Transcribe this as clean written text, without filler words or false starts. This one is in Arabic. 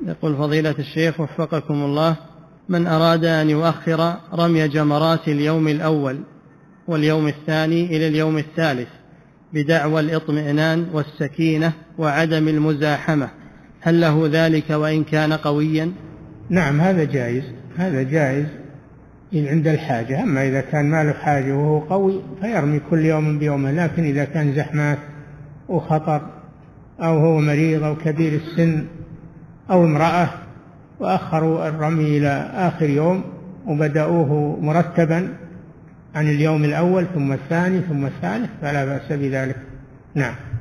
يقول فضيلة الشيخ وفقكم الله: من أراد أن يؤخر رمي جمرات اليوم الأول واليوم الثاني إلى اليوم الثالث بدعوى الإطمئنان والسكينة وعدم المزاحمة، هل له ذلك وإن كان قويا؟ نعم، هذا جائز، هذا جائز عند الحاجة. أما إذا كان ما له حاجة وهو قوي فيرمي كل يوم بيومه، لكن إذا كان زحمات وخطر أو هو مريض أو كبير السن أو امرأة وأخروا الرمي إلى آخر يوم وبدأوه مرتبا عن اليوم الأول ثم الثاني ثم الثالث فلا بأس بذلك. نعم.